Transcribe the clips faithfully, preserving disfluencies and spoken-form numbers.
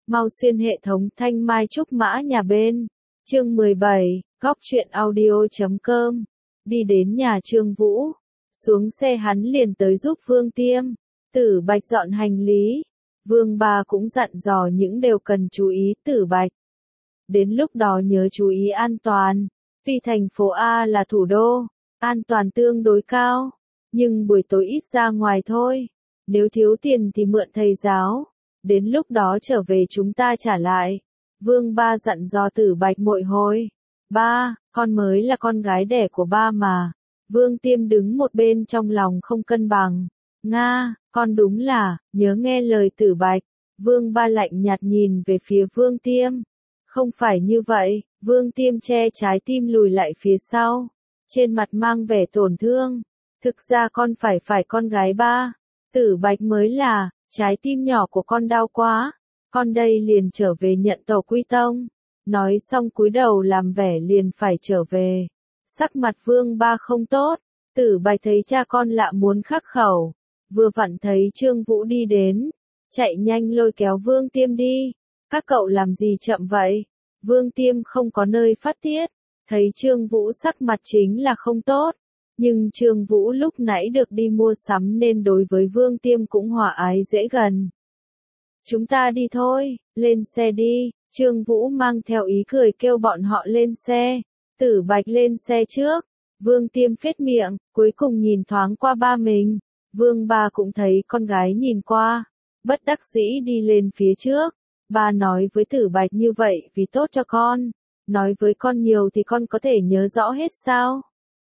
Mau xuyên hệ thống thanh mai trúc mã nhà bên. Chương mười bảy, góc truyện audio chấm com. Đi đến nhà Trương Vũ. Xuống xe hắn liền tới giúp Vương Tiêm. Tử Bạch dọn hành lý. Vương Ba cũng dặn dò những điều cần chú ý Tử Bạch. Đến lúc đó nhớ chú ý an toàn. Tuy thành phố A là thủ đô, an toàn tương đối cao. Nhưng buổi tối ít ra ngoài thôi. Nếu thiếu tiền thì mượn thầy giáo. Đến lúc đó trở về chúng ta trả lại. Vương Ba dặn dò Tử Bạch mỗi hồi. Ba, con mới là con gái đẻ của ba mà. Vương Tiêm đứng một bên trong lòng không cân bằng. Nga, con đúng là, nhớ nghe lời Tử Bạch. Vương Ba lạnh nhạt nhìn về phía Vương Tiêm. Không phải như vậy, Vương Tiêm che trái tim lùi lại phía sau. Trên mặt mang vẻ tổn thương. Thực ra con phải phải con gái ba. Tử Bạch mới là, trái tim nhỏ của con đau quá. Con đây liền trở về nhận tổ quy tông. Nói xong cúi đầu làm vẻ liền phải trở về. Sắc mặt Vương Ba không tốt. Tử Bạch thấy cha con lạ muốn khắc khẩu. Vừa vặn thấy Trương Vũ đi đến. Chạy nhanh lôi kéo Vương Tiêm đi. Các cậu làm gì chậm vậy? Vương Tiêm không có nơi phát tiết. Thấy Trương Vũ sắc mặt chính là không tốt. Nhưng Trương Vũ lúc nãy được đi mua sắm nên đối với Vương Tiêm cũng hòa ái dễ gần. Chúng ta đi thôi, lên xe đi. Trương Vũ mang theo ý cười kêu bọn họ lên xe. Tử Bạch lên xe trước. Vương Tiêm phết miệng, cuối cùng nhìn thoáng qua ba mình. Vương Ba cũng thấy con gái nhìn qua. Bất đắc dĩ đi lên phía trước. Ba nói với Tử Bạch như vậy vì tốt cho con. Nói với con nhiều thì con có thể nhớ rõ hết sao?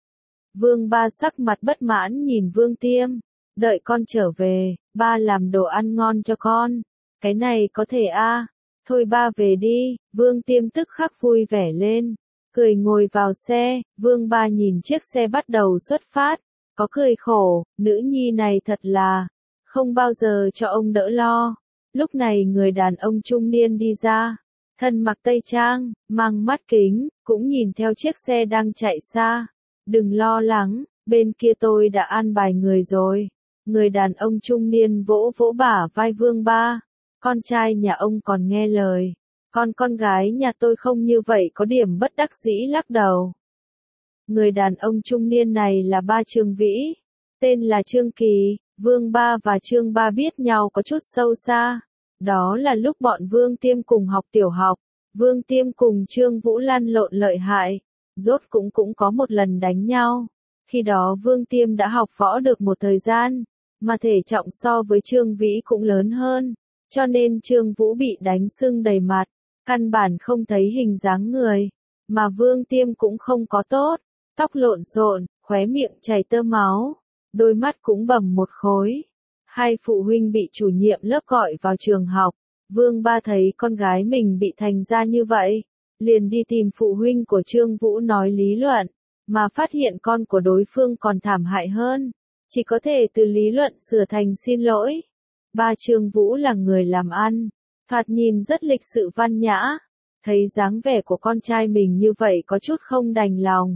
Vương Ba sắc mặt bất mãn nhìn Vương Tiêm. Đợi con trở về, ba làm đồ ăn ngon cho con. Cái này có thể a à? Thôi ba về đi. Vương Tiêm tức khắc vui vẻ lên. Cười ngồi vào xe. Vương Ba nhìn chiếc xe bắt đầu xuất phát. Có cười khổ, nữ nhi này thật là không bao giờ cho ông đỡ lo. Lúc này người đàn ông trung niên đi ra. Thân mặc tây trang, mang mắt kính, cũng nhìn theo chiếc xe đang chạy xa. Đừng lo lắng, bên kia tôi đã an bài người rồi. Người đàn ông trung niên vỗ vỗ bả vai Vương Ba. Con trai nhà ông còn nghe lời. Còn con gái nhà tôi không như vậy có điểm bất đắc dĩ lắc đầu. Người đàn ông trung niên này là ba Trương Vĩ. Tên là Trương Kỳ. Vương Ba và Trương Ba biết nhau có chút sâu xa. Đó là lúc bọn Vương Tiêm cùng học tiểu học. Vương Tiêm cùng Trương Vũ lăn lộn lợi hại. Rốt cũng cũng có một lần đánh nhau. Khi đó Vương Tiêm đã học võ được một thời gian. Mà thể trọng so với Trương Vĩ cũng lớn hơn. Cho nên Trương Vũ bị đánh sưng đầy mặt. Căn bản không thấy hình dáng người. Mà Vương Tiêm cũng không có tốt. Tóc lộn xộn, khóe miệng chảy tơ máu. Đôi mắt cũng bầm một khối. Hai phụ huynh bị chủ nhiệm lớp gọi vào trường học. Vương Ba thấy con gái mình bị thành ra như vậy. Liền đi tìm phụ huynh của Trương Vũ nói lý luận. Mà phát hiện con của đối phương còn thảm hại hơn. Chỉ có thể từ lý luận sửa thành xin lỗi. Ba Trương Vũ là người làm ăn. Thoạt nhìn rất lịch sự văn nhã. Thấy dáng vẻ của con trai mình như vậy có chút không đành lòng.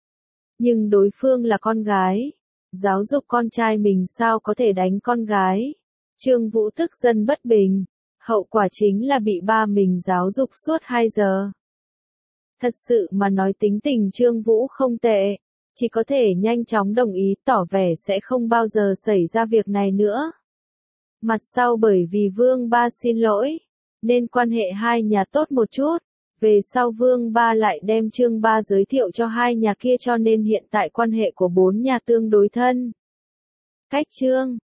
Nhưng đối phương là con gái. Giáo dục con trai mình sao có thể đánh con gái. Trương Vũ tức giận bất bình. Hậu quả chính là bị ba mình giáo dục suốt hai giờ. Thật sự mà nói tính tình Trương Vũ không tệ. Chỉ có thể nhanh chóng đồng ý tỏ vẻ sẽ không bao giờ xảy ra việc này nữa. Mặt sau bởi vì Vương Ba xin lỗi. Nên quan hệ hai nhà tốt một chút. Về sau Vương Ba lại đem Trương Ba giới thiệu cho hai nhà kia cho nên hiện tại quan hệ của bốn nhà tương đối thân. Cách Trương